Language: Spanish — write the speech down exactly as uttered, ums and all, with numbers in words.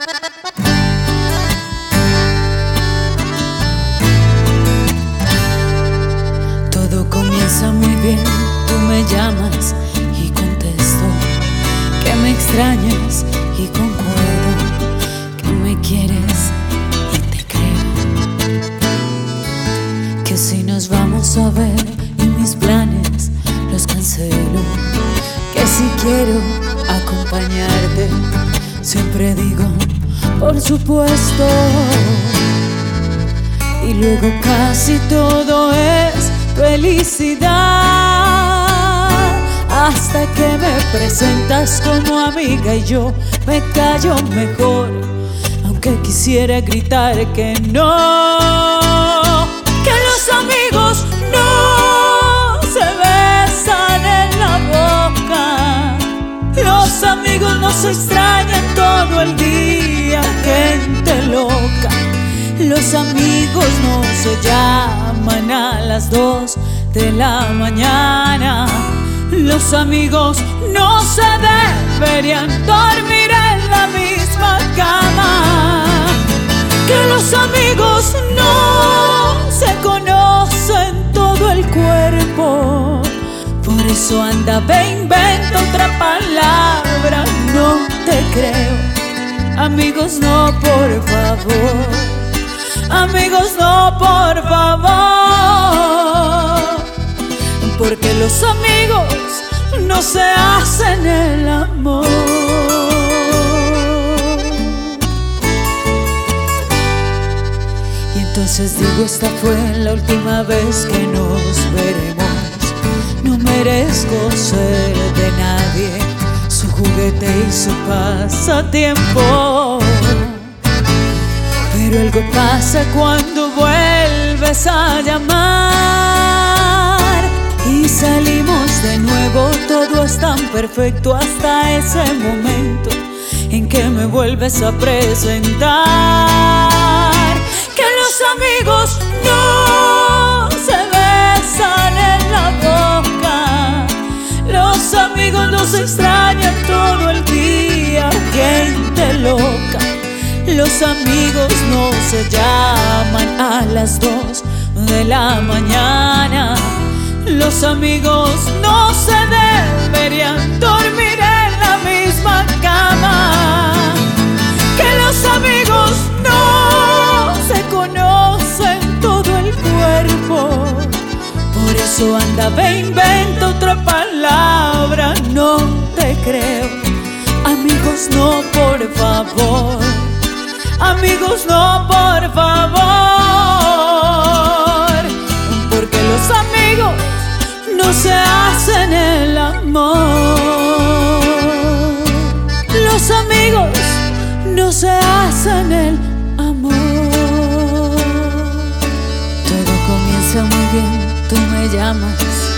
Todo comienza muy bien, tú me llamas y contesto que me extrañas y concuerdo que me quieres y te creo. Que si nos vamos a ver y mis planes los cancelo, que si quiero acompañarte siempre digo por supuesto, y luego casi todo es felicidad, hasta que me presentas como amiga y yo me callo mejor, aunque quisiera gritar que no, que los amigos no se besan en la boca, los amigos no se extrañan todo el día, gente loca. Los amigos no se llaman a las dos de la mañana. Los amigos no se deberían dormir en la misma cama. Que los amigos no se conocen todo el cuerpo. Por eso anda, ve, inventa otra palabra. No te creo. Amigos, no, por favor. Amigos, no, por favor, porque los amigos no se hacen el amor. Y entonces digo, esta fue la última vez que nos veremos. No merezco ser de nadie su juguete y su pasatiempo. Pero algo pasa cuando vuelves a llamar y salimos de nuevo, todo es tan perfecto hasta ese momento en que me vuelves a presentar. Que los amigos no se besan en la boca, los amigos no se extrañan todo el día, gente loca. Los amigos no se llaman a las dos de la mañana. Los amigos no se deberían dormir en la misma cama. Que los amigos no se conocen todo el cuerpo. Por eso anda, ve, inventa otra palabra. No te creo. Amigos, no, por favor. Amigos, no, por favor, porque los amigos no se hacen el amor. Los amigos no se hacen el amor. Todo comienza muy bien, tú me llamas